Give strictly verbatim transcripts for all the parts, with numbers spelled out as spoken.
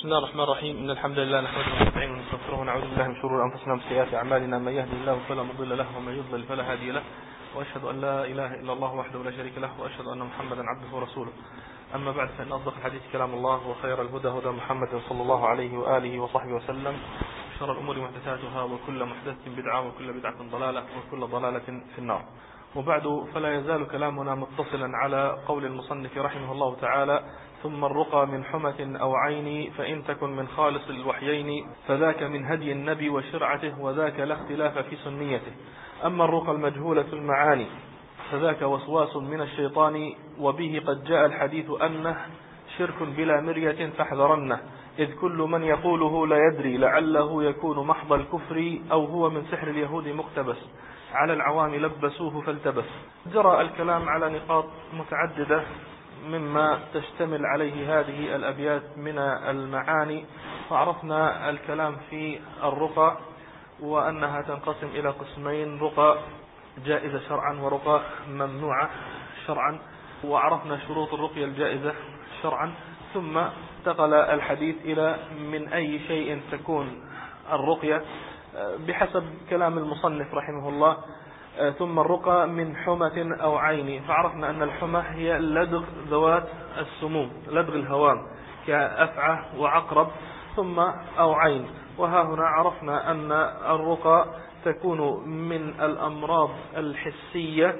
بسم الله الرحمن الرحيم. إن الحمد لله نحمده ونستعينه ونستغفره ونعوذ بالله من شرور أنفسنا ومن سيئات أعمالنا. من يهده الله فلا مضل له ومن يضلل فلا هادي له، وأشهد أن لا إله إلا الله وحده لا شريك له، وأشهد أن محمدا عبده ورسوله. أما بعد، فإن أصدق الحديث كلام الله، وخير الهدى هدى محمد صلى الله عليه وآله وصحبه وسلم، وشر الأمور محدثاتها، وكل محدثة بدعة، وكل بدعة ضلالة، وكل ضلالة في النار. وبعد، فلا يزال كلامنا متصلا على قول المصنف رحمه الله تعالى: ثم الرقى من حمة أو عين، فإن تكن من خالص الوحيين فذاك من هدي النبي وشرعته، وذاك لا اختلاف في سنيته. أما الرقى المجهولة المعاني فذاك وسواس من الشيطان، وبه قد جاء الحديث أنه شرك بلا مرية فاحذرنه، إذ كل من يقوله لا يدري لعله يكون محض الكفر، أو هو من سحر اليهود مقتبس، على العوام لبسوه فالتبس. جرى الكلام على نقاط متعددة مما تشتمل عليه هذه الأبيات من المعاني، وعرفنا الكلام في الرقى وأنها تنقسم إلى قسمين: رقى جائزة شرعا ورقى ممنوعة شرعا، وعرفنا شروط الرقية الجائزة شرعا. ثم انتقل الحديث إلى من أي شيء تكون الرقية بحسب كلام المصنف رحمه الله. ثم الرقى من حمة أو عين، فعرفنا أن الحمة هي لدغ ذوات السموم، لدغ الهوام كأفعى وعقرب. ثم أو عين، وها هنا عرفنا أن الرقى تكون من الأمراض الحسية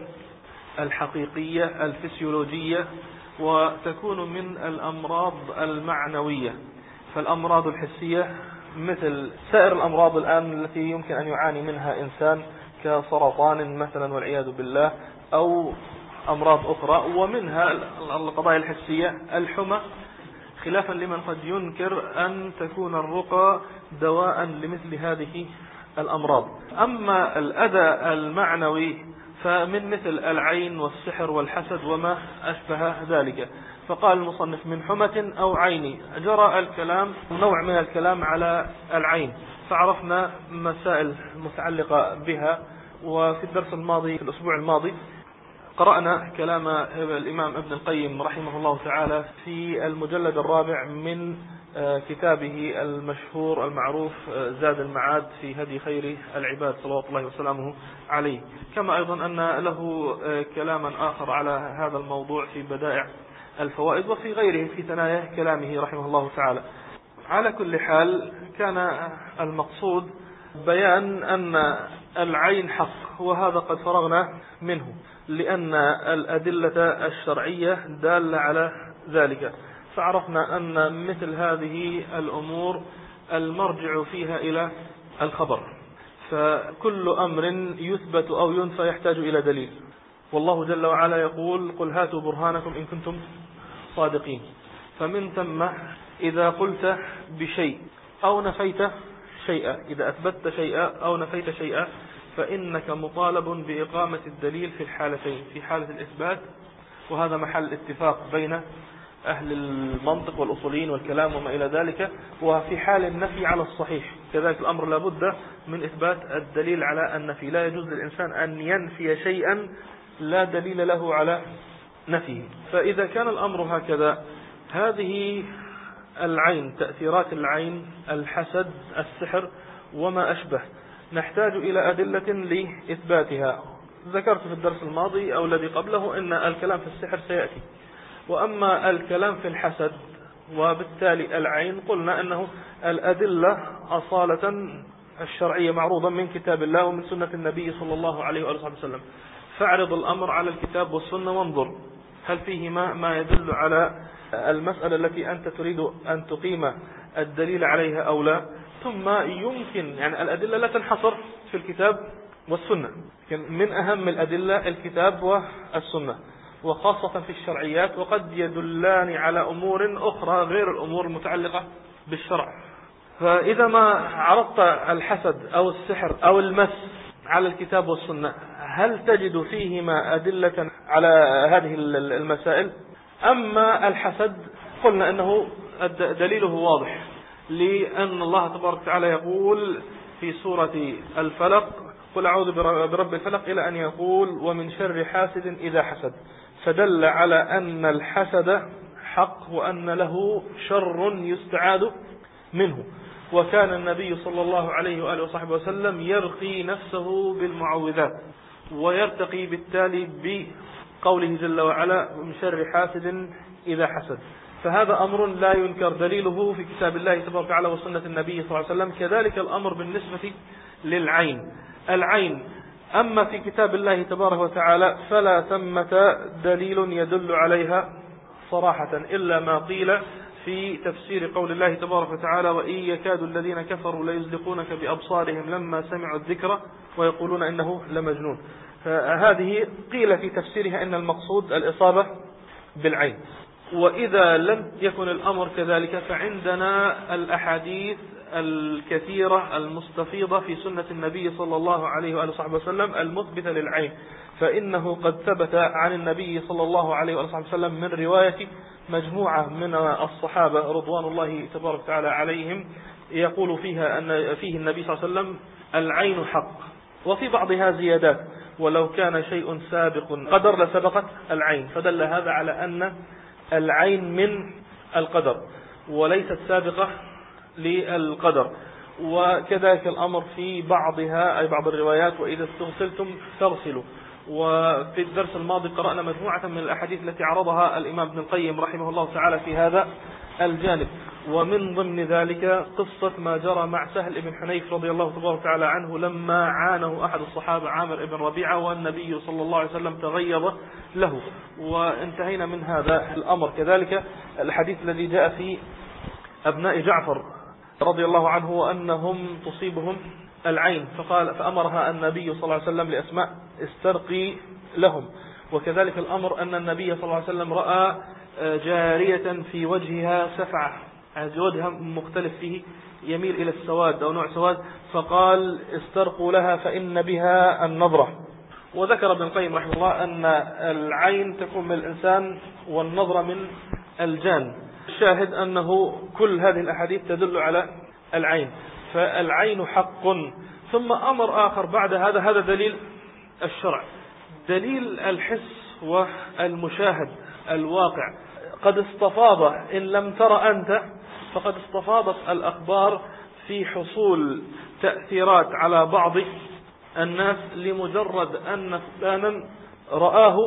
الحقيقية الفسيولوجية، وتكون من الأمراض المعنوية. فالأمراض الحسية مثل سائر الأمراض الآن التي يمكن أن يعاني منها إنسان، كسرطان مثلا والعياذ بالله، أو أمراض أخرى، ومنها القضايا الحسية الحمى، خلافا لمن قد ينكر أن تكون الرقى دواء لمثل هذه الأمراض. أما الأذى المعنوي فمن مثل العين والسحر والحسد وما أشبه ذلك. فقال المصنف: من حمة أو عين. جرى الكلام نوع من الكلام على العين، فعرفنا مسائل متعلقة بها. وفي الدرس الماضي في الأسبوع الماضي قرأنا كلام الإمام ابن القيم رحمه الله تعالى في المجلد الرابع من كتابه المشهور المعروف زاد المعاد في هدي خير العباد صلوات الله وسلامه عليه، كما أيضا أن له كلاما آخر على هذا الموضوع في بدائع الفوائد، وفي غيره في ثنايا كلامه رحمه الله تعالى. على كل حال، كان المقصود بيان أن العين حق، وهذا قد فرغنا منه، لأن الأدلة الشرعية دالة على ذلك. فعرفنا أن مثل هذه الأمور المرجع فيها إلى الخبر، فكل أمر يثبت أو ينفى يحتاج إلى دليل. والله جل وعلا يقول: قل هاتوا برهانكم إن كنتم صادقين. فمن ثم إذا قلت بشيء أو نفيت شيئا، إذا أثبتت شيئا أو نفيت شيئا، فإنك مطالب بإقامة الدليل في الحالتين، في حالة الإثبات، وهذا محل اتفاق بين أهل المنطق والأصوليين والكلام وما إلى ذلك، وفي حال النفي على الصحيح كذلك الأمر لابد من إثبات الدليل على النفي. لا يجوز للإنسان أن ينفي شيئا لا دليل له على نفيه. فإذا كان الأمر هكذا، هذه العين، تأثيرات العين، الحسد، السحر وما أشبه، نحتاج إلى أدلة لإثباتها. ذكرت في الدرس الماضي أو الذي قبله أن الكلام في السحر سيأتي، وأما الكلام في الحسد وبالتالي العين، قلنا أنه الأدلة أصالة الشرعية معروضة من كتاب الله ومن سنة النبي صلى الله عليه وآله وسلم. فاعرض الأمر على الكتاب والسنة وانظر هل فيهما ما يدل على المسألة التي أنت تريد أن تقيم الدليل عليها أو لا. ثم يمكن يعني الأدلة لا تنحصر في الكتاب والسنة، من أهم الأدلة الكتاب والسنة، وخاصة في الشرعيات، وقد يدلان على أمور أخرى غير الأمور المتعلقة بالشرع. فإذا ما عرضت الحسد أو السحر أو المس على الكتاب والسنة، هل تجد فيهما أدلة على هذه المسائل؟ أما الحسد قلنا أنه دليله واضح، لأن الله تبارك وتعالى يقول في سورة الفلق: قل أعوذ برب الفلق، إلى أن يقول: ومن شر حاسد إذا حسد. فدل على أن الحسد حق وأن له شر يستعاذ منه. وكان النبي صلى الله عليه وآله وصحبه وسلم يرقي نفسه بالمعوذات، ويرتقي بالتالي بقوله جل وعلا من شر حاسد إذا حسد. فهذا أمر لا ينكر دليله في كتاب الله تبارك وتعالى وسنة النبي صلى الله عليه وسلم. كذلك الأمر بالنسبة للعين. العين أما في كتاب الله تبارك وتعالى فلا ثمة دليل يدل عليها صراحة إلا ما قيل في تفسير قول الله تبارك وتعالى وإن يكاد الذين كفروا ليزلقونك بأبصارهم لما سمعوا الذكر ويقولون إنه لمجنون. فهذه قيل في تفسيرها إن المقصود الإصابة بالعين. وإذا لم يكن الأمر كذلك فعندنا الأحاديث الكثيرة المستفيضة في سنة النبي صلى الله عليه وآله وصحبه وسلم المثبتة للعين. فإنه قد ثبت عن النبي صلى الله عليه وآله وصحبه وسلم من رواية مجموعة من الصحابة رضوان الله تبارك وتعالى عليهم يقول فيها أن فيه النبي صلى الله عليه وسلم العين حق، وفي بعضها زيادات ولو كان شيء سابق قدر لسبقت العين، فدل هذا على أن العين من القدر وليست سابقة للقدر. وكذلك الأمر في بعضها أي بعض الروايات وإذا استغسلتم فاغسلوا. وفي الدرس الماضي قرأنا مجموعة من الأحاديث التي عرضها الإمام ابن القيم رحمه الله تعالى في هذا الجانب، ومن ضمن ذلك قصة ما جرى مع سهل بن حنيف رضي الله تبارك وتعالى عنه لما عانه أحد الصحابة عامر بن ربيعة والنبي صلى الله عليه وسلم تغيظ له، وانتهينا من هذا الأمر. كذلك الحديث الذي جاء في أبناء جعفر رضي الله عنه وأنهم تصيبهم العين فقال فأمرها النبي صلى الله عليه وسلم لأسماء استرقي لهم. وكذلك الأمر أن النبي صلى الله عليه وسلم رأى جارية في وجهها سفعة، وجهها مختلف فيه يميل إلى السواد أو نوع سواد، فقال استرقوا لها فإن بها النظرة. وذكر ابن القيم رحمه الله أن العين تكون من الإنسان والنظرة من الجان. الشاهد أنه كل هذه الأحاديث تدل على العين، فالعين حق. ثم أمر آخر بعد هذا، هذا دليل الشرع، دليل الحس والمشاهد الواقع. قد استفاض إن لم تر أنت فقد استفاضت الأخبار في حصول تأثيرات على بعض الناس لمجرد أن فلانا رآه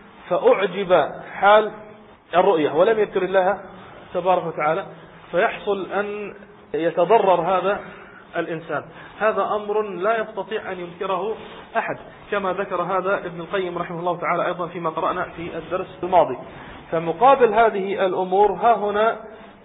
فأعجب حال الرؤية ولم يذكر الله تبارك وتعالى، فيحصل أن يتضرر هذا الإنسان. هذا أمر لا يستطيع أن ينكره أحد، كما ذكر هذا ابن القيم رحمه الله تعالى أيضا فيما قرأنا في الدرس الماضي. فمقابل هذه الأمور ها هنا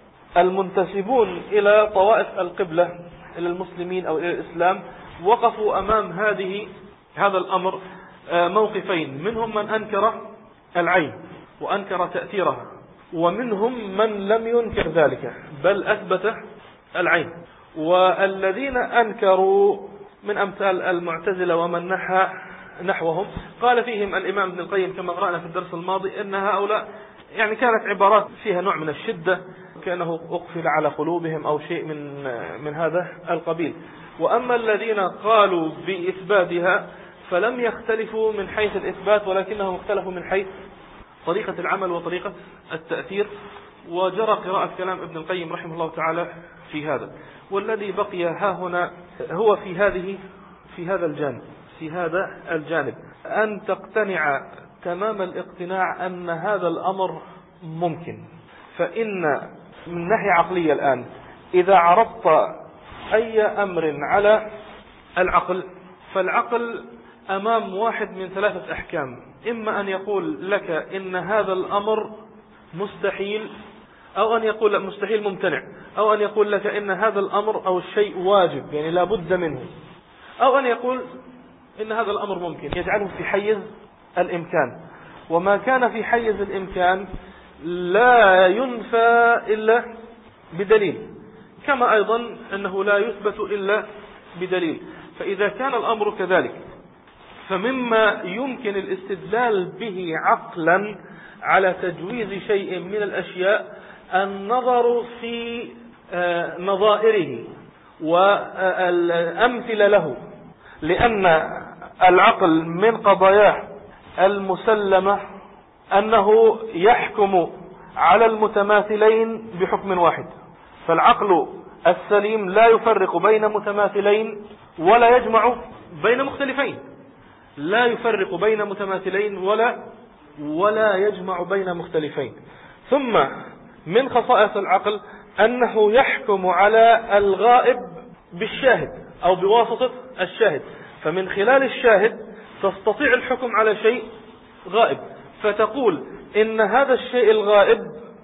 المنتسبون إلى طوائف القبلة إلى المسلمين أو إلى الإسلام وقفوا أمام هذه هذا الأمر موقفين، منهم من أنكر العين وأنكر تأثيرها، ومنهم من لم ينكر ذلك بل أثبت العين. والذين أنكروا من أمثال المعتزلة ومن نحى نحوهم قال فيهم الإمام ابن القيم كما قرأنا في الدرس الماضي أن هؤلاء يعني كانت عبارات فيها نوع من الشدة كأنه أقفل على قلوبهم أو شيء من من هذا القبيل. وأما الذين قالوا بإثباتها فلم يختلفوا من حيث الإثبات ولكنهم اختلفوا من حيث طريقة العمل وطريقة التأثير. وجرى قراءة كلام ابن القيم رحمه الله تعالى في هذا. والذي بقي ها هنا هو في هذه في هذا الجانب في هذا الجانب أن تقتنع تمام الاقتناع أن هذا الأمر ممكن. فإن من ناحية عقلية الآن إذا عرضت أي أمر على العقل فالعقل أمام واحد من ثلاثة أحكام، إما أن يقول لك إن هذا الأمر مستحيل، أو أن يقول لك مستحيل ممتنع، أو أن يقول لك إن هذا الأمر أو الشيء واجب يعني لا بد منه، أو أن يقول إن هذا الأمر ممكن، يجعله في حيز الإمكان. وما كان في حيز الإمكان لا ينفى إلا بدليل، كما أيضا أنه لا يثبت إلا بدليل. فإذا كان الأمر كذلك فمما يمكن الاستدلال به عقلا على تجويز شيء من الأشياء النظر في نظائره والأمثلة له، لأن العقل من قضاياه المسلمة أنه يحكم على المتماثلين بحكم واحد. فالعقل السليم لا يفرق بين متماثلين ولا يجمع بين مختلفين، لا يفرق بين متماثلين ولا ولا يجمع بين مختلفين. ثم من خصائص العقل أنه يحكم على الغائب بالشاهد أو بواسطة الشاهد، فمن خلال الشاهد تستطيع الحكم على شيء غائب، فتقول إن هذا الشيء الغائب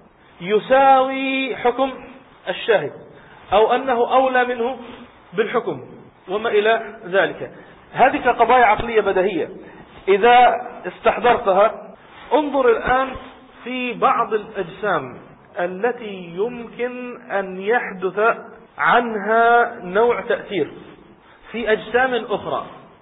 يساوي حكم الشاهد، أو أنه أولى منه بالحكم وما إلى ذلك. هذه قضايا عقلية بديهية إذا استحضرتها. انظر الآن في بعض الأجسام التي يمكن أن يحدث عنها نوع تأثير، في أجسام أخرى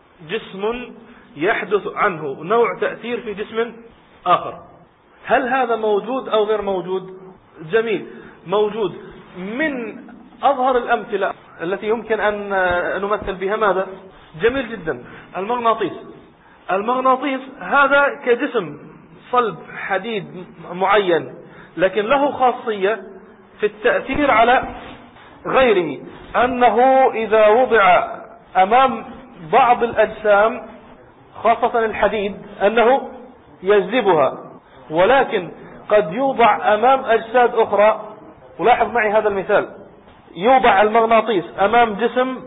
جسم يحدث عنه نوع تأثير في جسم آخر. هل هذا موجود أو غير موجود؟ جميل، موجود. من أظهر الأمثلة التي يمكن أن نمثل بها ماذا؟ جميل جدا، المغناطيس. المغناطيس هذا كجسم صلب حديد معين، لكن له خاصية في التأثير على غيره، أنه إذا وضع أمام بعض الأجسام خاصة الحديد أنه يجذبها، ولكن قد يوضع أمام أجساد أخرى. ولاحظ معي هذا المثال، يوضع المغناطيس أمام جسم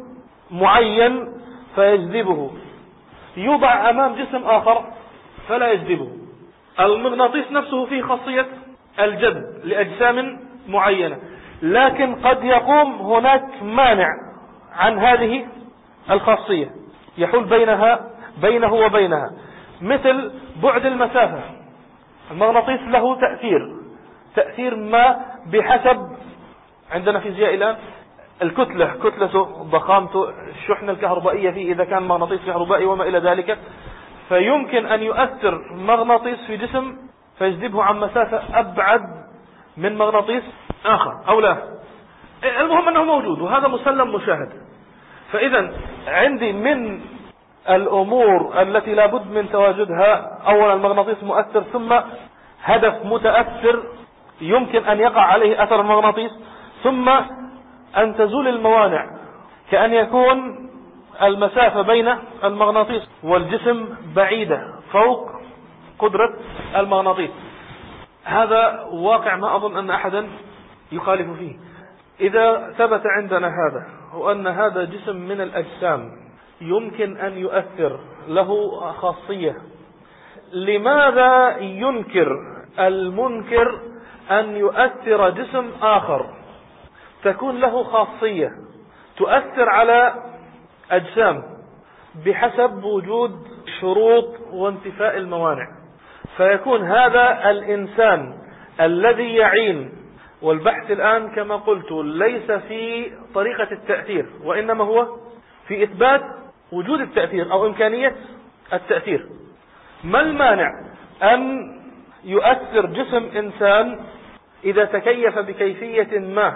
معين فيجذبه، يوضع أمام جسم آخر فلا يجذبه. المغناطيس نفسه فيه خاصية الجذب لأجسام معينة، لكن قد يقوم هناك مانع عن هذه الخاصية يحول بينها بينه وبينها، مثل بعد المسافة. المغناطيس له تأثير تأثير ما بحسب، عندنا فيزياء الآن الكتلة، كتلته، ضخامته، الشحنة الكهربائية فيه إذا كان مغناطيس كهربائي وما إلى ذلك، فيمكن أن يؤثر مغناطيس في جسم فيجذبه عن مسافة أبعد من مغناطيس آخر أو لا. المهم أنه موجود وهذا مسلم مشاهد. فإذا عندي من الأمور التي لابد من تواجدها أولا المغناطيس مؤثر، ثم هدف متأثر يمكن أن يقع عليه أثر المغناطيس، ثم أن تزول الموانع، كأن يكون المسافة بين المغناطيس والجسم بعيدة فوق قدرة المغناطيس. هذا واقع ما أظن أن أحدا يخالف فيه. إذا ثبت عندنا هذا وأن هذا جسم من الأجسام يمكن أن يؤثر له خاصية، لماذا ينكر المنكر أن يؤثر جسم آخر تكون له خاصية تؤثر على أجسام بحسب وجود شروط وانتفاء الموانع؟ فيكون هذا الإنسان الذي يعين، والبحث الآن كما قلت ليس في طريقة التأثير وإنما هو في إثبات وجود التأثير أو إمكانية التأثير. ما المانع أن يؤثر جسم إنسان إذا تكيف بكيفية ما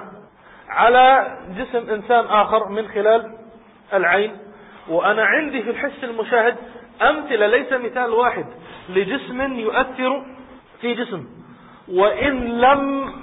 على جسم إنسان آخر من خلال العين؟ وأنا عندي في الحس المشاهد أمثلة، ليس مثال واحد، لجسم يؤثر في جسم وإن لم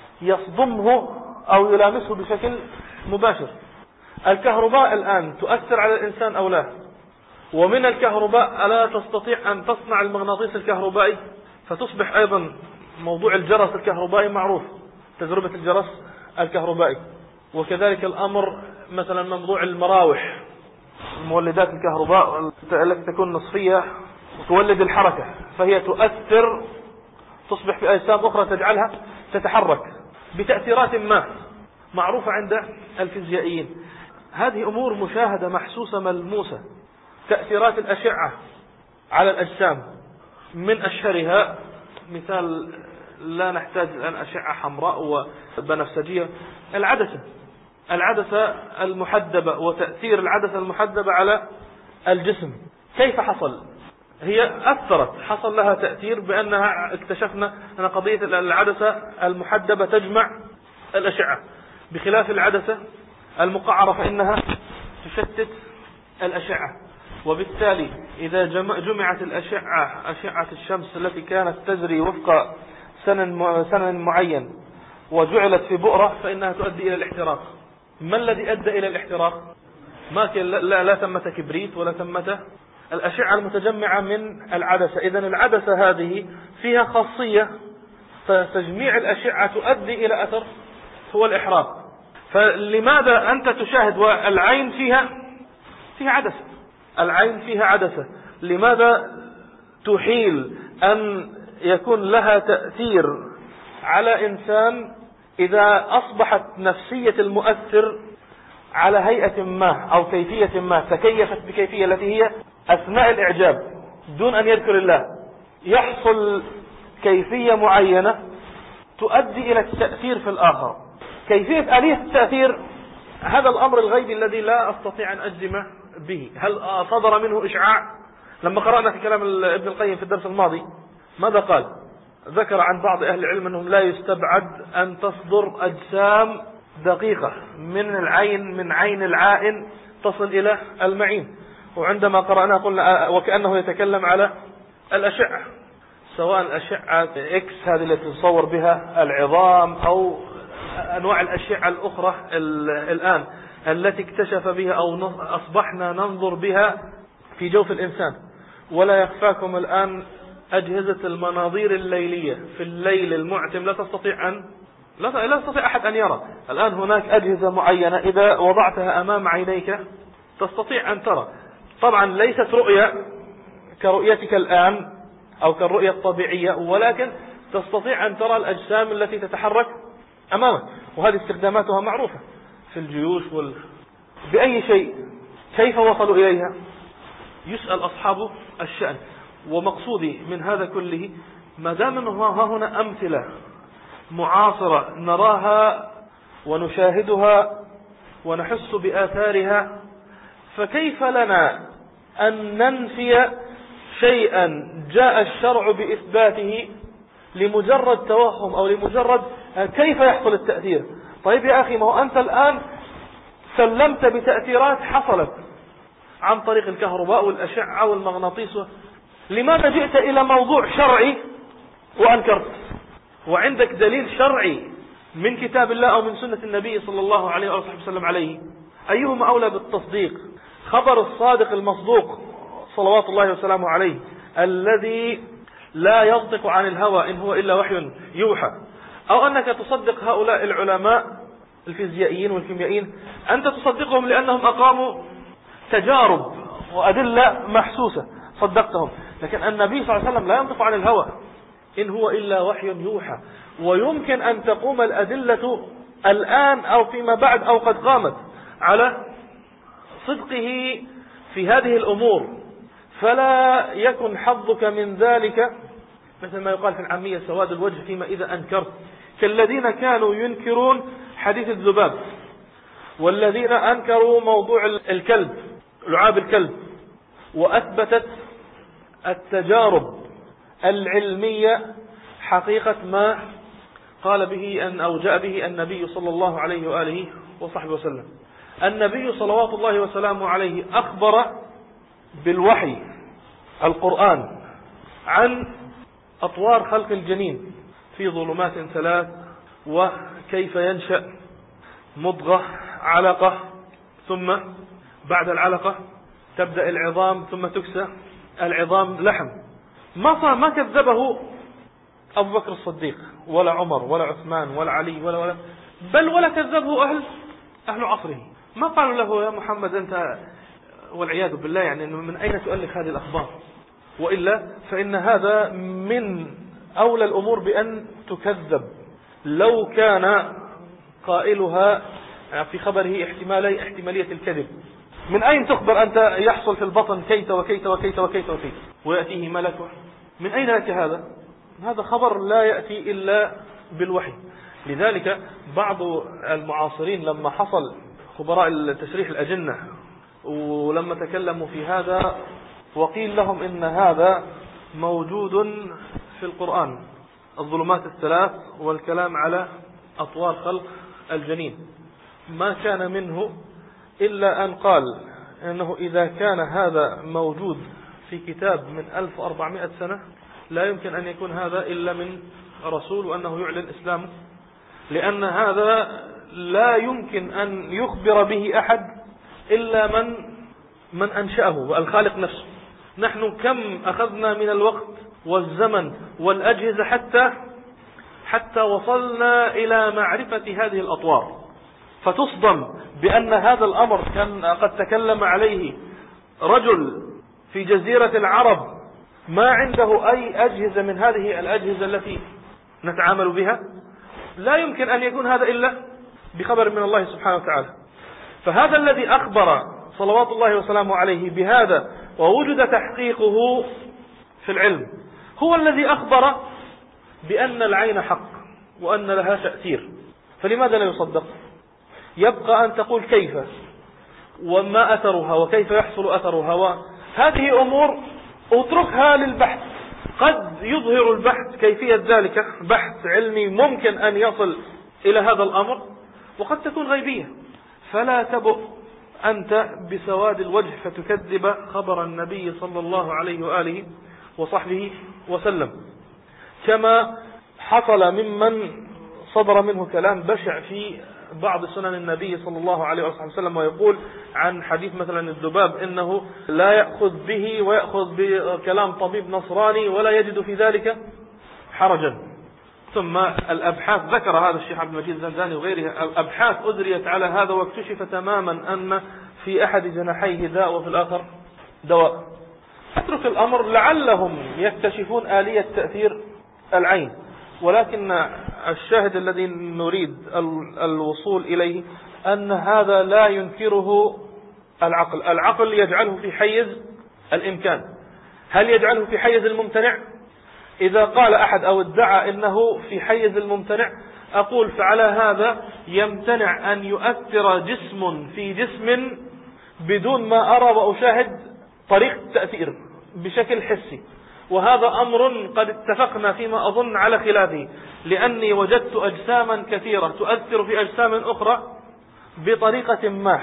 يصدمه أو يلامسه بشكل مباشر. الكهرباء الآن تؤثر على الإنسان أو لا؟ ومن الكهرباء ألا تستطيع أن تصنع المغناطيس الكهربائي فتصبح أيضا موضوع الجرس الكهربائي معروف، تجربة الجرس الكهربائي. وكذلك الأمر مثلا موضوع المراوح، مولدات الكهرباء التي تكون نصفية وتولد الحركة، فهي تؤثر، تصبح في أجسام أخرى تجعلها تتحرك بتأثيرات ما معروفة عند الفيزيائيين. هذه أمور مشاهدة محسوسة ملموسة. تأثيرات الأشعة على الأجسام من أشهرها مثال لا نحتاج الآن أشعة حمراء وبنفسجية، العدسة العدسة المحدبة وتأثير العدسة المحدبة على الجسم. كيف حصل؟ هي أثرت، حصل لها تأثير بأنها اكتشفنا أن قضية العدسة المحدبة تجمع الأشعة، بخلاف العدسة المقعرة فإنها تشتت الأشعة. وبالتالي إذا جمعت الأشعة أشعة الشمس التي كانت تجري وفق سنن سنن معين وجعلت في بؤرة فإنها تؤدي إلى الاحتراق. ما الذي أدى إلى الاحتراق؟ ما كان لا, لا ثمة كبريت ولا ثمة الأشعة المتجمعة من العدسة. إذن العدسة هذه فيها خاصية فتجميع الأشعة تؤدي إلى أثر هو الإحراق. فلماذا أنت تشاهد والعين فيها فيها عدسة، العين فيها عدسة، لماذا تحيل أن يكون لها تأثير على إنسان إذا أصبحت نفسية المؤثر على هيئة ما أو كيفية ما تكيفت بكيفية التي هي أثناء الإعجاب دون أن يذكر الله يحصل كيفية معينة تؤدي إلى التأثير في الآخر. كيفية آلية التأثير هذا الأمر الغيبي الذي لا أستطيع أن أجزم به. هل صدر منه إشعاع؟ لما قرأنا في كلام ابن القيم في الدرس الماضي ماذا قال؟ ذكر عن بعض أهل العلم أنهم لا يستبعد أن تصدر أجسام دقيقة من العين من عين العائن تصل إلى المعين. وعندما قرأنا قلنا وكأنه يتكلم على الأشعة، سواء الأشعة إكس هذه التي تصور بها العظام أو أنواع الأشعة الأخرى الآن التي اكتشف بها أو أصبحنا ننظر بها في جوف الإنسان. ولا يخفاكم الآن أجهزة المناظير الليلية في الليل المعتم لا تستطيع أن لا لا يستطيع أحد أن يرى. الآن هناك أجهزة معينة إذا وضعتها أمام عينيك تستطيع أن ترى. طبعا ليست رؤية كرؤيتك الآن أو كالرؤية الطبيعية، ولكن تستطيع أن ترى الأجسام التي تتحرك أمامك. وهذه استخداماتها معروفة في الجيوش وال... بأي شيء. كيف وصلوا إليها؟ يسأل أصحاب الشأن. ومقصودي من هذا كله ما دام ها هنا أمثلة معاصرة نراها ونشاهدها ونحس بآثارها، فكيف لنا أن ننفي شيئا جاء الشرع بإثباته لمجرد توهم أو لمجرد كيف يحصل التأثير؟ طيب يا أخي، ما هو أنت الآن سلمت بتأثيرات حصلت عن طريق الكهرباء والأشعة والمغناطيس، لماذا جئت إلى موضوع شرعي وأنكرت وعندك دليل شرعي من كتاب الله أو من سنة النبي صلى الله عليه وسلم عليه؟ أيهما أولى بالتصديق؟ خبر الصادق المصدوق صلوات الله وسلامه عليه الذي لا ينطق عن الهوى إن هو إلا وحي يوحى، أو أنك تصدق هؤلاء العلماء الفيزيائيين والكيميائيين أنت تصدقهم لأنهم أقاموا تجارب وأدلة محسوسة صدقتهم. لكن النبي صلى الله عليه وسلم لا ينطق عن الهوى إن هو إلا وحي يوحى. ويمكن أن تقوم الأدلة الآن أو فيما بعد أو قد قامت على صدقه في هذه الأمور، فلا يكن حظك من ذلك مثل ما يقال في العامية سواد الوجه فيما إذا أنكرت، كالذين كانوا ينكرون حديث الذباب، والذين أنكروا موضوع الكلب لعاب الكلب، وأثبتت التجارب العلمية حقيقة ما قال به أن أو جاء به النبي صلى الله عليه وآله وصحبه وسلم. النبي صلوات الله وسلامه عليه أخبر بالوحي القرآن عن أطوار خلق الجنين في ظلمات ثلاث، وكيف ينشأ مضغة علقة، ثم بعد العلقة تبدأ العظام، ثم تكسى العظام لحم. ما ما كذبه أبو بكر الصديق ولا عمر ولا عثمان ولا علي ولا ولا بل ولا كذبه أهل أهل عصره. ما قالوا له يا محمد أنت والعياذ بالله يعني من أين تؤلف هذه الأخبار؟ وإلا فإن هذا من أولى الأمور بأن تكذب لو كان قائلها في خبره احتمالي احتمالية الكذب. من أين تخبر أنت يحصل في البطن كيت وكيت وكيت وكيت وكيت ويأتيه ملك؟ من أين لك هذا؟ هذا خبر لا يأتي إلا بالوحي. لذلك بعض المعاصرين لما حصل خبراء تشريح الأجنة ولما تكلموا في هذا وقيل لهم إن هذا موجود في القرآن، الظلمات الثلاث والكلام على أطوار خلق الجنين، ما كان منه إلا أن قال أنه إذا كان هذا موجود في كتاب من ألف وأربعمائة سنة لا يمكن أن يكون هذا إلا من رسول وأنه يعلن إسلامه، لأن هذا لا يمكن أن يخبر به أحد إلا من من أنشأه الخالق نفسه. نحن كم أخذنا من الوقت والزمن والأجهزة حتى حتى وصلنا إلى معرفة هذه الأطوار، فتصدم بأن هذا الأمر كان قد تكلم عليه رجل في جزيرة العرب ما عنده أي أجهزة من هذه الأجهزة التي نتعامل بها. لا يمكن أن يكون هذا إلا بخبر من الله سبحانه وتعالى. فهذا الذي أخبر صلوات الله وسلامه عليه بهذا ووجد تحقيقه في العلم هو الذي أخبر بأن العين حق وأن لها تأثير، فلماذا لا يصدق؟ يبقى أن تقول كيف وما أثرها وكيف يحصل أثرها، وهذه أمور اتركها للبحث. قد يظهر البحث كيفية ذلك، بحث علمي ممكن أن يصل إلى هذا الأمر، وقد تكون غيبية. فلا تبؤ أنت بسواد الوجه فتكذب خبر النبي صلى الله عليه وآله وصحبه وسلم، كما حصل ممن صدر منه كلام بشع في بعض سنن النبي صلى الله عليه وسلم، ويقول عن حديث مثلا الذباب إنه لا يأخذ به ويأخذ بكلام طبيب نصراني ولا يجد في ذلك حرجا. ثم الأبحاث ذكر هذا الشيخ عبد المجيد الزنزاني وغيره، الأبحاث أجريت على هذا واكتشف تماما أن في أحد جناحيه داء وفي الآخر دواء. اترك الأمر لعلهم يكتشفون آلية تأثير العين، ولكن الشاهد الذي نريد الوصول إليه أن هذا لا ينكره العقل. العقل يجعله في حيز الإمكان، هل يجعله في حيز الممتنع؟ إذا قال أحد أو ادعى إنه في حيز الممتنع، أقول فعلى هذا يمتنع أن يؤثر جسم في جسم بدون ما أرى وأشاهد طريق تأثير بشكل حسي، وهذا أمر قد اتفقنا فيما أظن على خلافه، لأني وجدت أجساما كثيرة تؤثر في أجسام أخرى بطريقة ما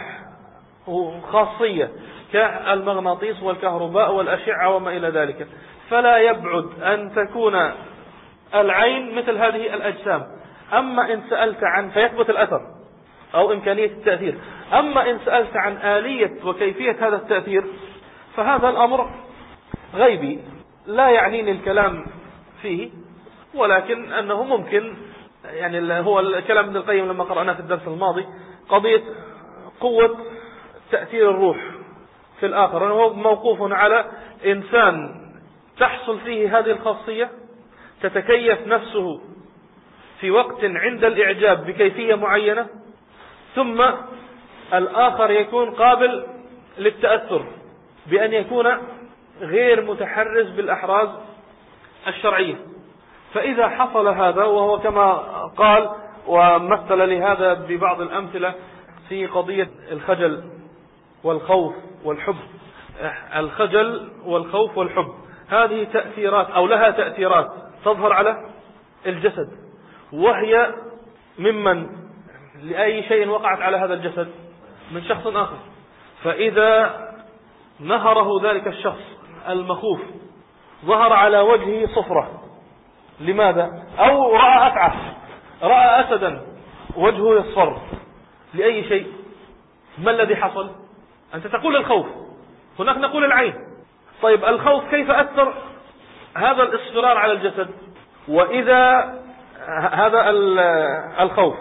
وخاصية كالمغناطيس والكهرباء والأشعة وما إلى ذلك. فلا يبعد أن تكون العين مثل هذه الأجسام. أما إن سألت عن فيثبت الأثر أو إمكانية التأثير، أما إن سألت عن آلية وكيفية هذا التأثير فهذا الأمر غيبي لا يعنيني الكلام فيه، ولكن أنه ممكن، يعني هو الكلام ابن القيم لما قرأناه في الدرس الماضي قضية قوة تأثير الروح في الآخر، أنه موقوف على إنسان تحصل فيه هذه الخاصية، تتكيف نفسه في وقت عند الإعجاب بكيفية معينة، ثم الآخر يكون قابل للتأثر بأن يكون غير متحرز بالأحراز الشرعية. فإذا حصل هذا، وهو كما قال ومثل لهذا ببعض الأمثلة في قضية الخجل والخوف والحب، الخجل والخوف والحب هذه تأثيرات أو لها تأثيرات تظهر على الجسد، وهي ممن لأي شيء وقعت على هذا الجسد من شخص آخر. فإذا نهره ذلك الشخص المخوف ظهر على وجهه صفرة، لماذا؟ أو رأى أفعى، رأى أسدا وجهه يصفر، لأي شيء؟ ما الذي حصل؟ أنت تقول الخوف، هناك نقول العين. طيب الخوف كيف أثر هذا الإصفرار على الجسد؟ وإذا هذا الخوف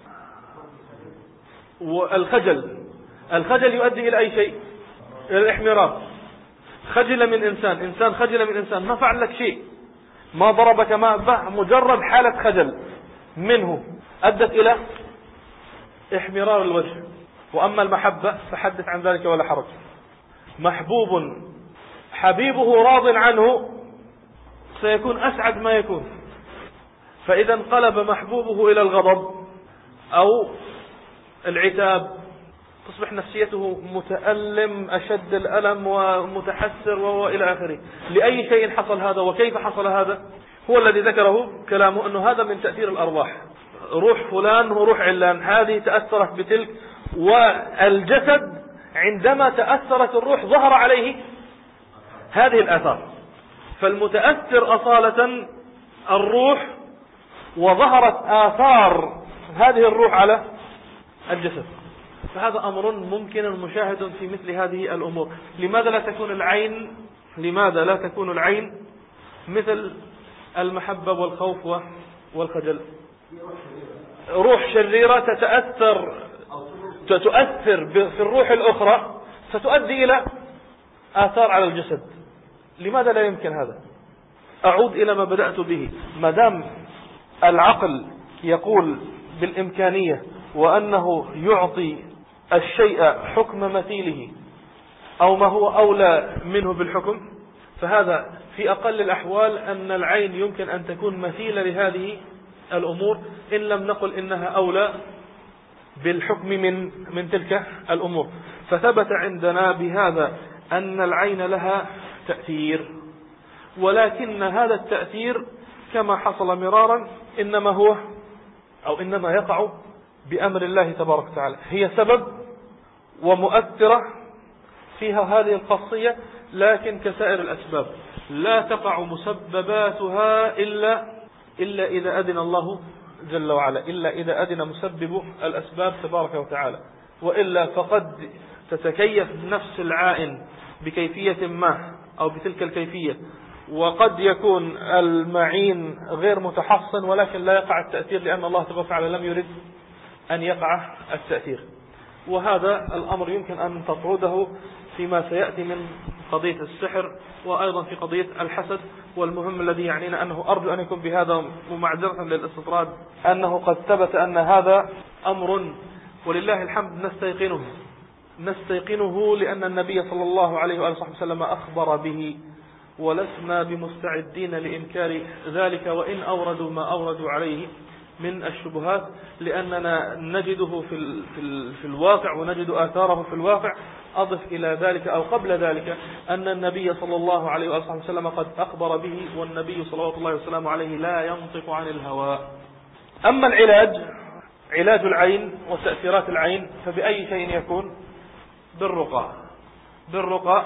والخجل، الخجل يؤدي إلى أي شيء؟ إلى الإحمرار. خجل من إنسان، إنسان خجل من إنسان، ما فعل لك شيء، ما ضربك، ما به، مجرد حالة خجل منه أدت إلى إحمرار الوجه. وأما المحبة فحدث عن ذلك ولا حرج. محبوب حبيبه راض عنه سيكون أسعد ما يكون، فإذا انقلب محبوبه إلى الغضب أو العتاب تصبح نفسيته متألم أشد الألم ومتحسر وإلى آخره. لأي شيء حصل هذا وكيف حصل هذا؟ هو الذي ذكره كلامه أنه هذا من تأثير الأرواح، روح فلان وروح علان هذه تأثرت بتلك، والجسد عندما تأثرت الروح ظهر عليه هذه الآثار. فالمتأثر أصالة الروح وظهرت آثار هذه الروح على الجسد، فهذا أمر ممكن مشاهد في مثل هذه الأمور. لماذا لا تكون العين لماذا لا تكون العين مثل المحبة والخوف والخجل؟ روح شريرة تتأثر تؤثر في الروح الأخرى ستؤدي إلى آثار على الجسد. لماذا لا يمكن هذا؟ أعود إلى ما بدأت به. ما دام العقل يقول بالإمكانية وأنه يعطي الشيء حكم مثيله أو ما هو أولى منه بالحكم، فهذا في أقل الأحوال أن العين يمكن أن تكون مثيلة لهذه الأمور، إن لم نقل إنها أولى بالحكم من من تلك الأمور. فثبت عندنا بهذا أن العين لها تأثير، ولكن هذا التأثير كما حصل مرارا إنما هو أو إنما يقع بأمر الله تبارك وتعالى. هي سبب ومؤثرة فيها هذه الخاصية، لكن كسائر الأسباب لا تقع مسبباتها إلا إلا إذا أذن الله جل وعلا، إلا إذا أذن مسبب الأسباب تبارك وتعالى، وإلا فقد تتكيف نفس العائن بكيفية ما أو بتلك الكيفية، وقد يكون المعين غير متحصن ولكن لا يقع التأثير لأن الله تبارك وتعالى لم يرد أن يقع التأثير. وهذا الأمر يمكن أن تطرده فيما سيأتي من قضية السحر وأيضا في قضية الحسد. والمهم الذي يعنينا أنه أرجو أن يكون بهذا ومعذرة للاستطراد أنه قد ثبت أن هذا أمر ولله الحمد نستيقنه نستيقنه لأن النبي صلى الله عليه وآله وسلم أخبر به، ولسنا بمستعدين لإنكار ذلك وإن أوردوا ما أوردوا عليه من الشبهات، لأننا نجده في ال في, ال في الواقع ونجد آثاره في الواقع. أضف إلى ذلك أو قبل ذلك أن النبي صلى الله عليه وسلم قد أخبر به، والنبي صلى الله عليه وسلم عليه لا ينطق عن الهوى. أما العلاج علاج العين وتأثيرات العين فبأي شيء يكون؟ بالرقى بالرقى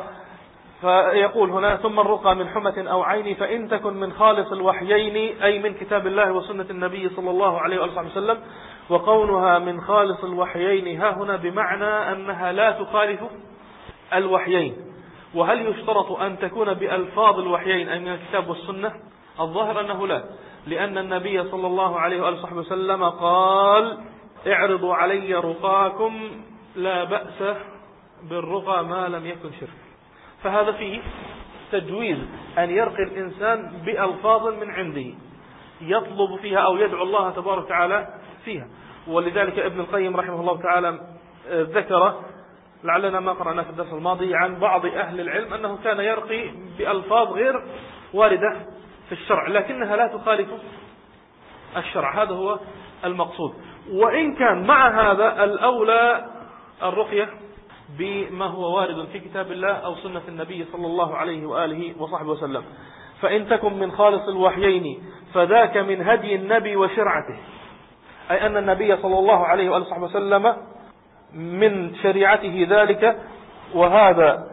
فيقول هنا ثم الرقى من حمة أو عين فإن تكن من خالص الوحيين أي من كتاب الله وسنة النبي صلى الله عليه وسلم. وقولها من خالص الوحيين ها هنا بمعنى أنها لا تخالف الوحيين. وهل يشترط أن تكون بألفاظ الوحيين أي من الكتاب والسنة؟ الظاهر أنه لا، لأن النبي صلى الله عليه وسلم قال اعرضوا علي رقاكم لا بأس بالرقى ما لم يكن شرك. فهذا فيه تجويز أن يرقي الإنسان بألفاظ من عنده يطلب فيها أو يدعو الله تبارك وتعالى فيها. ولذلك ابن القيم رحمه الله تعالى ذكر لعلنا ما قرأنا في الدرس الماضي عن بعض أهل العلم أنه كان يرقي بألفاظ غير واردة في الشرع لكنها لا تخالف الشرع. هذا هو المقصود. وإن كان مع هذا الأولى الرقية بما هو وارد في كتاب الله أو سنة النبي صلى الله عليه وآله وصحبه وسلم. فإن تكن من خالص الوحيين فذاك من هدي النبي وشرعته، أي أن النبي صلى الله عليه وآله وصحبه وسلم من شريعته ذلك، وهذا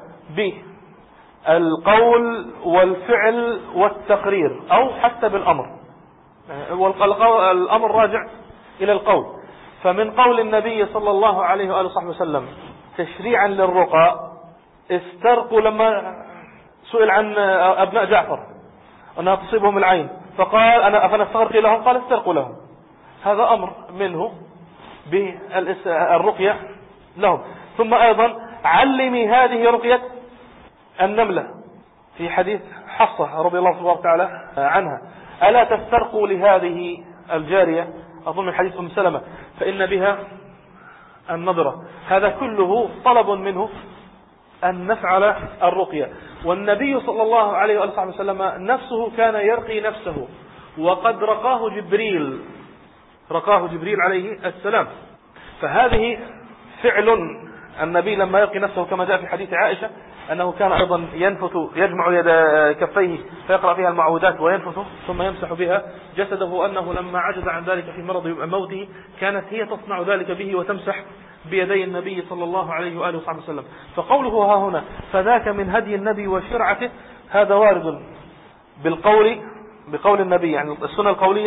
بالقول والفعل والتقرير أو حتى بالأمر. الأمر راجع إلى القول. فمن قول النبي صلى الله عليه وآله وصحبه وسلم تشريعا للرقى استرقوا لما سئل عن أبناء جعفر أنها تصيبهم العين فقال أنا أفنستغرقي لهم، قال استرقوا لهم. هذا أمر منه بالرقية لهم. ثم أيضا علمي هذه رقية النملة في حديث حصة رضي الله تبارك وتعالى عنها ألا تسترقوا لهذه الجارية أظن من حديث أم سلمة فإن بها النظرة. هذا كله طلب منه أن نفعل الرقية. والنبي صلى الله عليه وسلم نفسه كان يرقي نفسه، وقد رقاه جبريل رقاه جبريل عليه السلام. فهذه فعل النبي لما يرقي نفسه كما جاء في حديث عائشة أنه كان أيضا ينفث يجمع يد كفيه فيقرأ فيها المعوذات وينفث ثم يمسح بها جسده، وأنه لما عجز عن ذلك في مرض موته كانت هي تصنع ذلك به وتمسح بيدي النبي صلى الله عليه وآله وصحبه وسلم. فقوله ها هنا فذاك من هدي النبي وشرعته هذا وارد بالقول بقول النبي يعني السنة القولية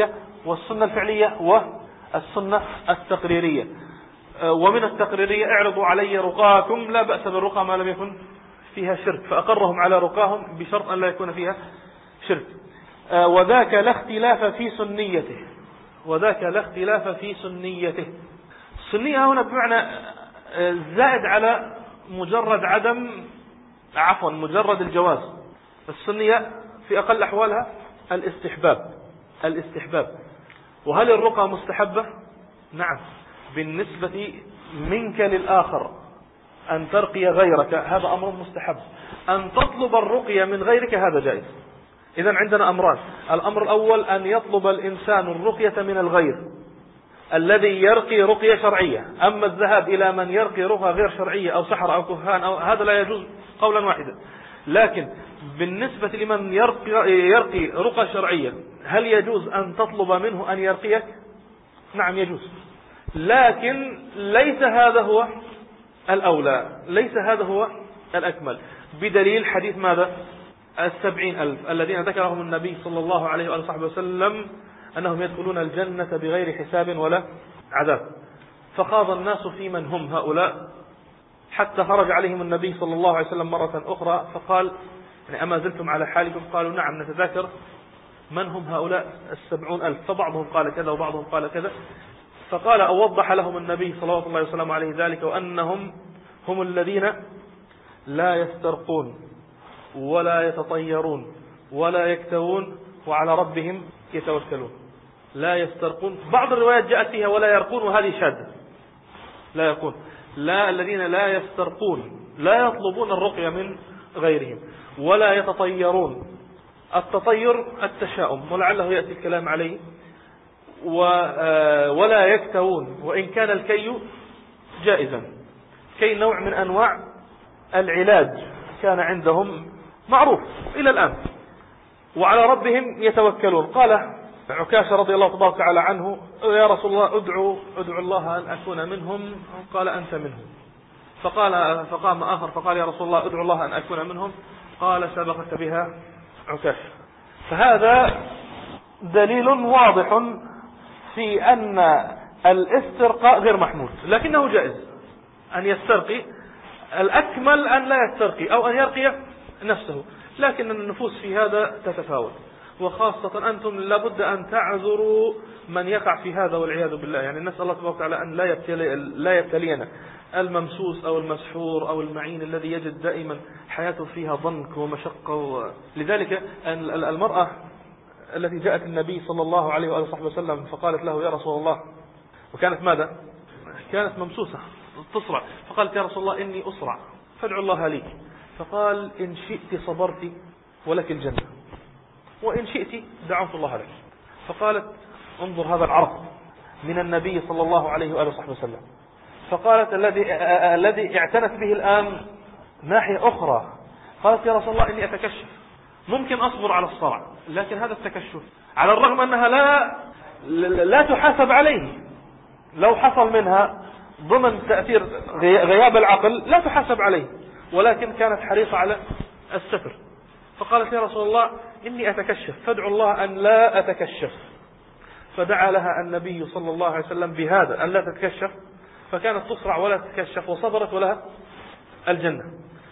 والسنة الفعلية والسنة التقريرية. ومن التقريرية اعرضوا علي رقاكم لا بأس بالرقى ما لم يكن فيها شرك، فأقرهم على رقاهم بشرط أن لا يكون فيها شرك. وذاك لا اختلاف في سنيته، وذاك لا اختلاف في سنيته. السنية هنا بمعنى زائد على مجرد عدم عفوا مجرد الجواز. السنية في أقل أحوالها الاستحباب الاستحباب وهل الرقى مستحبة؟ نعم، بالنسبة منك للآخر أن ترقي غيرك هذا أمر مستحب، أن تطلب الرقية من غيرك هذا جائز. إذن عندنا أمران: الأمر الأول أن يطلب الإنسان الرقية من الغير الذي يرقي رقية شرعية. أما الذهاب إلى من يرقي رقية غير شرعية أو سحر أو كهان أو هذا لا يجوز قولا واحدا. لكن بالنسبة لمن يرقي, يرقي رقى شرعية هل يجوز أن تطلب منه أن يرقيك؟ نعم يجوز، لكن ليس هذا هو الأولى، ليس هذا هو الأكمل، بدليل حديث ماذا؟ السبعين ألف الذين ذكرهم النبي صلى الله عليه وآله وسلم أنهم يدخلون الجنة بغير حساب ولا عذاب. فخاض الناس في من هم هؤلاء حتى خرج عليهم النبي صلى الله عليه وسلم مرة أخرى فقال: يعني أما زلتم على حالكم؟ قالوا: نعم نتذاكر من هم هؤلاء السبعون ألف. فبعضهم قال كذا وبعضهم قال كذا. فقال أو وضح لهم النبي صلى الله عليه وسلم عليه ذلك وأنهم هم الذين لا يسترقون ولا يتطيرون ولا يكتوون وعلى ربهم يتوكلون. لا يسترقون، بعض الروايات جاءت فيها ولا يرقون وهذه شاذة. لا يرقون، لا، الذين لا يسترقون لا يطلبون الرقية من غيرهم، ولا يتطيرون. التطير التشاؤم ولعله يأتي الكلام عليه. ولا يكتوون، وإن كان الكي جائزا، كي نوع من أنواع العلاج كان عندهم معروف إلى الآن. وعلى ربهم يتوكلون. قال عكاشة رضي الله تبارك وتعالى عنه: يا رسول الله ادعو ادعو الله أن أكون منهم. قال: أنت منهم. فقال فقام آخر فقال: يا رسول الله ادعو الله أن أكون منهم. قال: سبقك بها عكاشة. فهذا دليل واضح في أن الاسترقاء غير محمود، لكنه جائز أن يسترقي. الأكمل أن لا يسترقي أو أن يرقي نفسه، لكن النفوس في هذا تتفاوت، وخاصة أنتم لابد أن تعذروا من يقع في هذا والعياذ بالله. يعني نسأل الله تبارك وتعالى أن لا يبتلي لا يبتلينا الممسوس أو المسحور أو المعين الذي يجد دائما حياته فيها ضنك ومشقة. لذلك المرأة التي جاءت النبي صلى الله عليه وآله وسلم فقالت له: يا رسول الله، وكانت ماذا؟ كانت ممسوسة تصرع، فقالت: يا رسول الله إني أصرع فادعو الله لي. فقال: إن شئت صبرت ولك الجنة، وإن شئت دعوت الله لك. فقالت: انظر هذا العرض من النبي صلى الله عليه وآله وسلم. فقالت: الذي الذي اعتنت به الآن ناحية أخرى. قالت: يا رسول الله إني أتكشف، ممكن أصبر على الصرع، لكن هذا التكشف على الرغم أنها لا لا تحاسب عليه، لو حصل منها ضمن تأثير غياب العقل لا تحاسب عليه، ولكن كانت حريصة على الستر. فقالت: يا رسول الله إني أتكشف فادعو الله أن لا أتكشف. فدعا لها النبي صلى الله عليه وسلم بهذا، أن لا تتكشف، فكانت تصرع ولا تتكشف وصبرت ولها الجنة.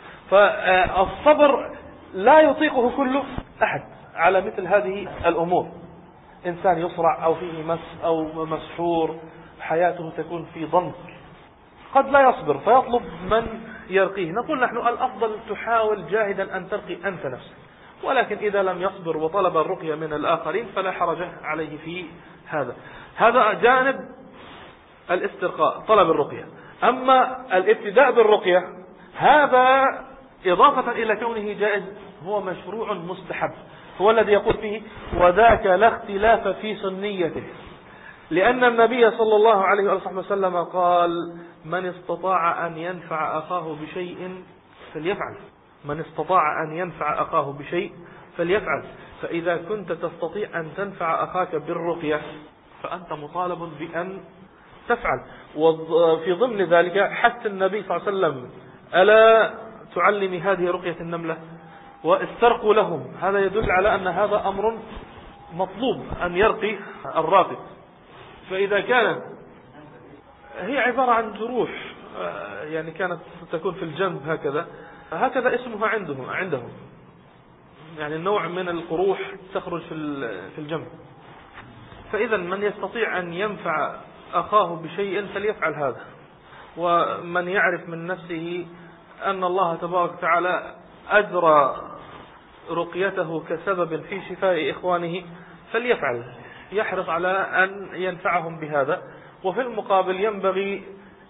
فالصبر لا يطيقه كل أحد على مثل هذه الأمور. إنسان يصرع أو فيه مس أو مسحور حياته تكون في ضنك، قد لا يصبر فيطلب من يرقيه. نقول نحن الأفضل تحاول جاهدا أن ترقي أنت نفسك، ولكن إذا لم يصبر وطلب الرقية من الآخرين فلا حرج عليه في هذا. هذا جانب الاسترقاء، طلب الرقية. أما الابتداء بالرقية هذا إضافة إلى كونه جائز هو مشروع مستحب، هو الذي يقول فيه: وذاك لا اختلاف في سنيته، لأن النبي صلى الله عليه وسلم قال: من استطاع أن ينفع أخاه بشيء فليفعل، من استطاع أن ينفع أخاه بشيء فليفعل. فإذا كنت تستطيع أن تنفع أخاك بالرقية فأنت مطالب بأن تفعل. وفي ضمن ذلك حتى النبي صلى الله عليه وسلم: ألا تعلمي هذه رقية النملة واسترقوا لهم. هذا يدل على أن هذا أمر مطلوب أن يرقي الراقي. فإذا كان هي عبارة عن جروح يعني كانت تكون في الجنب هكذا هكذا اسمها عندهم عندهم يعني نوع من القروح تخرج في الجنب. فإذا من يستطيع أن ينفع أخاه بشيء فليفعل هذا، ومن يعرف من نفسه أن الله تبارك وتعالى أجرى رقيته كسبب في شفاء إخوانه فليفعل، يحرص على أن ينفعهم بهذا. وفي المقابل ينبغي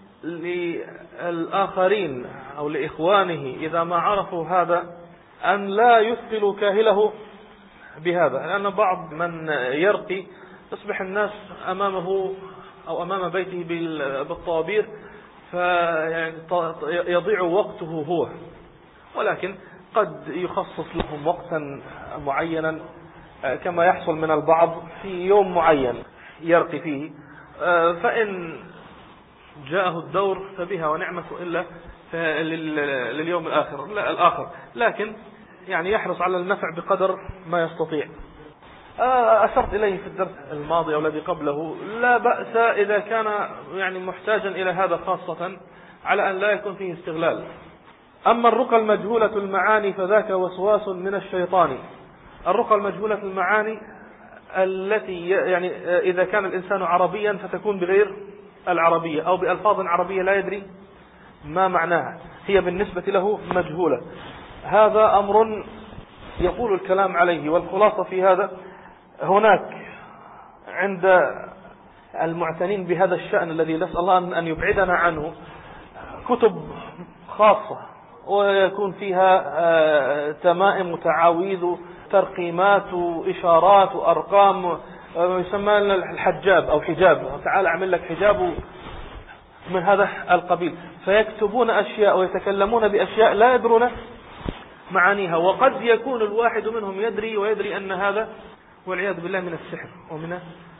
للآخرين أو لإخوانه إذا ما عرفوا هذا أن لا يثقلوا كاهله بهذا، لأن بعض من يرقي يصبح الناس أمامه أو أمام بيته بالطوابير فيضيع وقته هو، ولكن قد يخصص لهم وقتا معينا كما يحصل من البعض في يوم معين يرقي فيه، فإن جاءه الدور فبها ونعمة إلا لليوم الآخر لا الآخر، لكن يعني يحرص على النفع بقدر ما يستطيع. أشرت إليه في الدرس الماضي أو الذي قبله لا بأس إذا كان يعني محتاجا إلى هذا خاصة على أن لا يكون فيه استغلال. أما الرقى المجهولة المعاني فذاك وسواس من الشيطان. الرقى المجهولة المعاني التي يعني إذا كان الإنسان عربيا فتكون بغير العربية أو بألفاظ عربية لا يدري ما معناها، هي بالنسبة له مجهولة. هذا أمر يقول الكلام عليه، والخلاصة في هذا هناك عند المعتنين بهذا الشأن الذي نسأل الله أن يبعدنا عنه كتب خاصة ويكون فيها تمائم وتعاويذ ترقيمات وإشارات وأرقام، يسمى الحجاب أو حجاب، تعال أعمل لك حجاب من هذا القبيل، فيكتبون أشياء ويتكلمون بأشياء لا يدرون معانيها، وقد يكون الواحد منهم يدري ويدري أن هذا والعياذ بالله من السحر ومن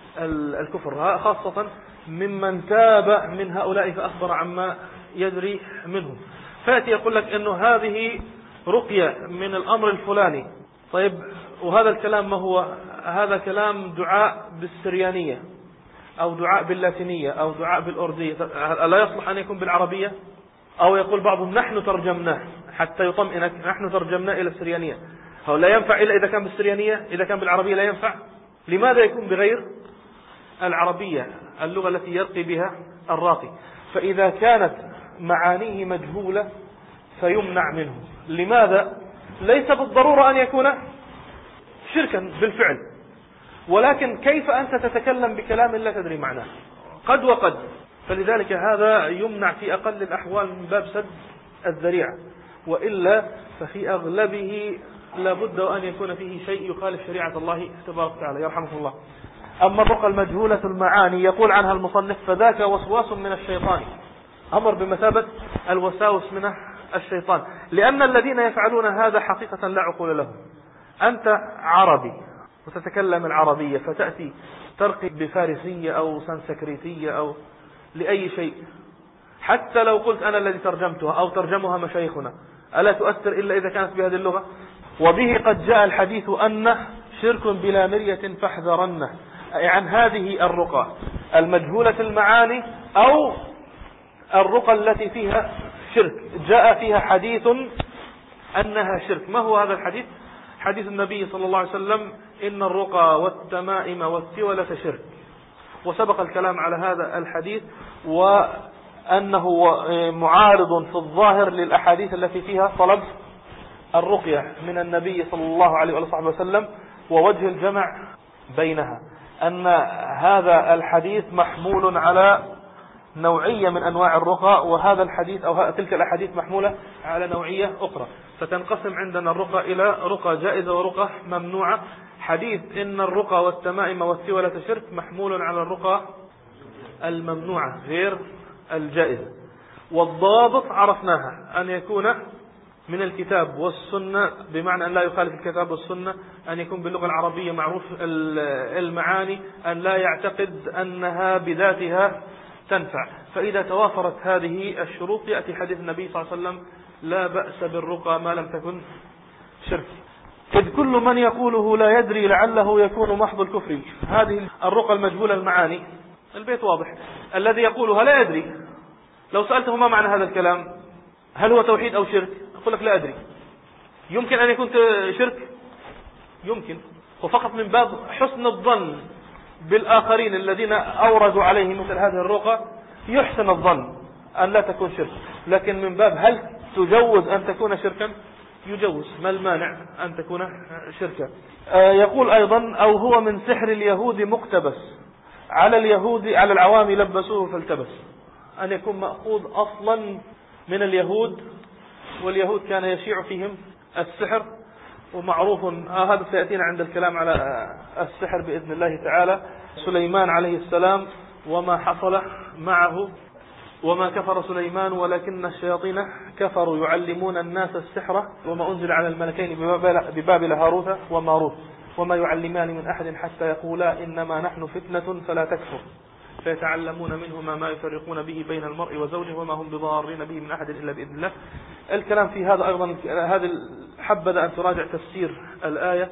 الكفر، خاصة ممن تاب من هؤلاء فأخبر عما يدري منهم. فأتي يقول لك أنه هذه رقية من الأمر الفلاني. طيب وهذا الكلام ما هو؟ هذا كلام دعاء بالسريانية أو دعاء باللاتينية أو دعاء بالأردية، لا يصلح أن يكون بالعربية؟ أو يقول بعضهم نحن ترجمناه حتى يطمئنك، نحن ترجمناه إلى السريانية، هو لا ينفع إلا إذا كان بالسريانية، إذا كان بالعربية لا ينفع. لماذا يكون بغير العربية اللغة التي يرقي بها الراقي؟ فإذا كانت معانيه مجهولة فيمنع منه. لماذا؟ ليس بالضرورة أن يكون شركا بالفعل، ولكن كيف أنت تتكلم بكلام لا تدري معناه؟ قد وقد. فلذلك هذا يمنع في أقل الأحوال من باب سد الذريعة، وإلا ففي أغلبه لابد أن يكون فيه شيء يخالف شريعة الله تبارك وتعالى يرحمكم الله. أما الرقى المجهولة المعاني يقول عنها المصنف فذاك وسواس من الشيطان، أمر بمثابة الوساوس من الشيطان، لأن الذين يفعلون هذا حقيقة لا عقول لهم. أنت عربي وتتكلم العربية فتأتي ترقي بفارسية أو سنسكريتية أو لأي شيء، حتى لو قلت أنا الذي ترجمتها أو ترجمها مشايخنا، ألا تؤثر إلا إذا كانت بهذه اللغة؟ وبه قد جاء الحديث أنه شرك بلا مرية فاحذرنه، أي عن هذه الرقى المجهولة المعاني أو الرقى التي فيها شرك، جاء فيها حديث أنها شرك. ما هو هذا الحديث؟ حديث النبي صلى الله عليه وسلم إن الرقى والتمائم والتولة شرك، وسبق الكلام على هذا الحديث وأنه معارض في الظاهر للأحاديث التي فيها طلب الرقية من النبي صلى الله عليه وصحبه وسلم، ووجه الجمع بينها أن هذا الحديث محمول على نوعية من أنواع الرقى، وهذا الحديث أو تلك الأحاديث محمولة على نوعية أخرى. فتنقسم عندنا الرقى إلى رقى جائزة ورقى ممنوعة. حديث إن الرقى والتمائم والتولة شرك محمول على الرقى الممنوعة غير الجائزة. والضابط عرفناها أن يكون من الكتاب والسنة، بمعنى أن لا يخالف الكتاب والسنة، أن يكون باللغة العربية معروف المعاني، أن لا يعتقد أنها بذاتها تنفع. فإذا توافرت هذه الشروط يأتي حديث النبي صلى الله عليه وسلم لا بأس بالرقى ما لم تكن شرك. إذ كل من يقوله لا يدري لعله يكون محض الكفر. هذه الرقى المجهولة المعاني، البيت واضح. الذي يقولها لا يدري، لو سألته ما معنى هذا الكلام، هل هو توحيد أو شرك، أقول لك لا أدري. يمكن أن يكون شرك، يمكن، وفقط من باب حسن الظن بالآخرين الذين أوردوا عليه مثل هذه الرقى يحسن الظن أن لا تكون شرك. لكن من باب هل تجوز أن تكون شركا، يجوز، ما المانع أن تكون شركا. آه يقول أيضا أو هو من سحر اليهود مقتبس على اليهود على العوام لبسوه فالتبس. أن يكون مأخوذ أصلا من اليهود، واليهود كان يشيع فيهم السحر، ومعروف آه هذا سيأتينا عند الكلام على السحر بإذن الله تعالى. سليمان عليه السلام وما حصل معه، وما كفر سليمان ولكن الشياطين كفروا يعلمون الناس السحر وما أنزل على الملكين ببابل هاروت وماروت وما يعلمان من أحد حتى يقولا إنما نحن فتنة فلا تكفر فيتعلمون منهما ما يفرقون به بين المرء وزوجه وما هم بضارين به من أحد إلا بإذن الله. الكلام في هذا أيضا، هذا حبذا أن تراجع تفسير الآية،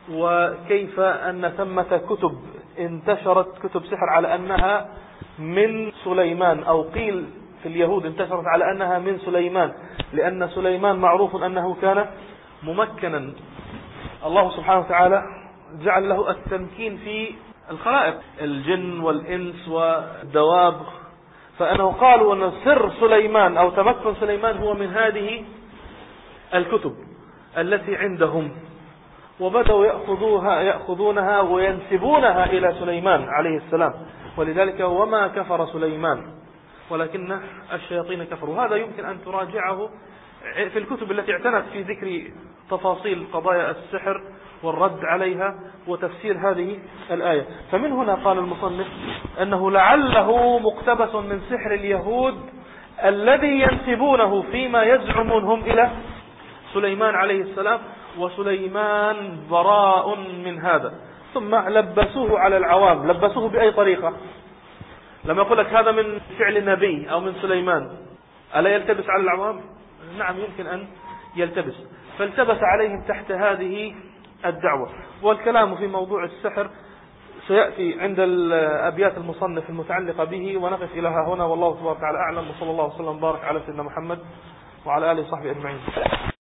وكيف أن ثمة كتب انتشرت، كتب سحر على أنها من سليمان، أو قيل في اليهود انتشرت على أنها من سليمان، لأن سليمان معروف أنه كان ممكنا، الله سبحانه وتعالى جعل له التمكين في الخلائق، الجن والإنس والدواب، فأنه قالوا أن سر سليمان أو تمكن سليمان هو من هذه الكتب التي عندهم، وبدأوا يأخذوها يأخذونها وينسبونها إلى سليمان عليه السلام. ولذلك وما كفر سليمان ولكن الشياطين كفروا. هذا يمكن أن تراجعه في الكتب التي اعتنت في ذكر تفاصيل قضايا السحر والرد عليها وتفسير هذه الآية. فمن هنا قال المصنف أنه لعله مقتبس من سحر اليهود الذي ينسبونه فيما يزعمونهم إلى سليمان عليه السلام، وسليمان براء من هذا. ثم لبسوه على العوام. لبسوه بأي طريقة؟ لما يقول لك هذا من فعل نبي أو من سليمان، ألا يلتبس على العوام؟ نعم يمكن أن يلتبس، فالتبس عليهم تحت هذه الدعوة. والكلام في موضوع السحر سيأتي عند الأبيات المصنف المتعلقة به، ونقف إلى هنا، والله تبارك وتعالى أعلم، وصلى الله وسلم وبارك على سيدنا محمد وعلى آله وصحبه أجمعين.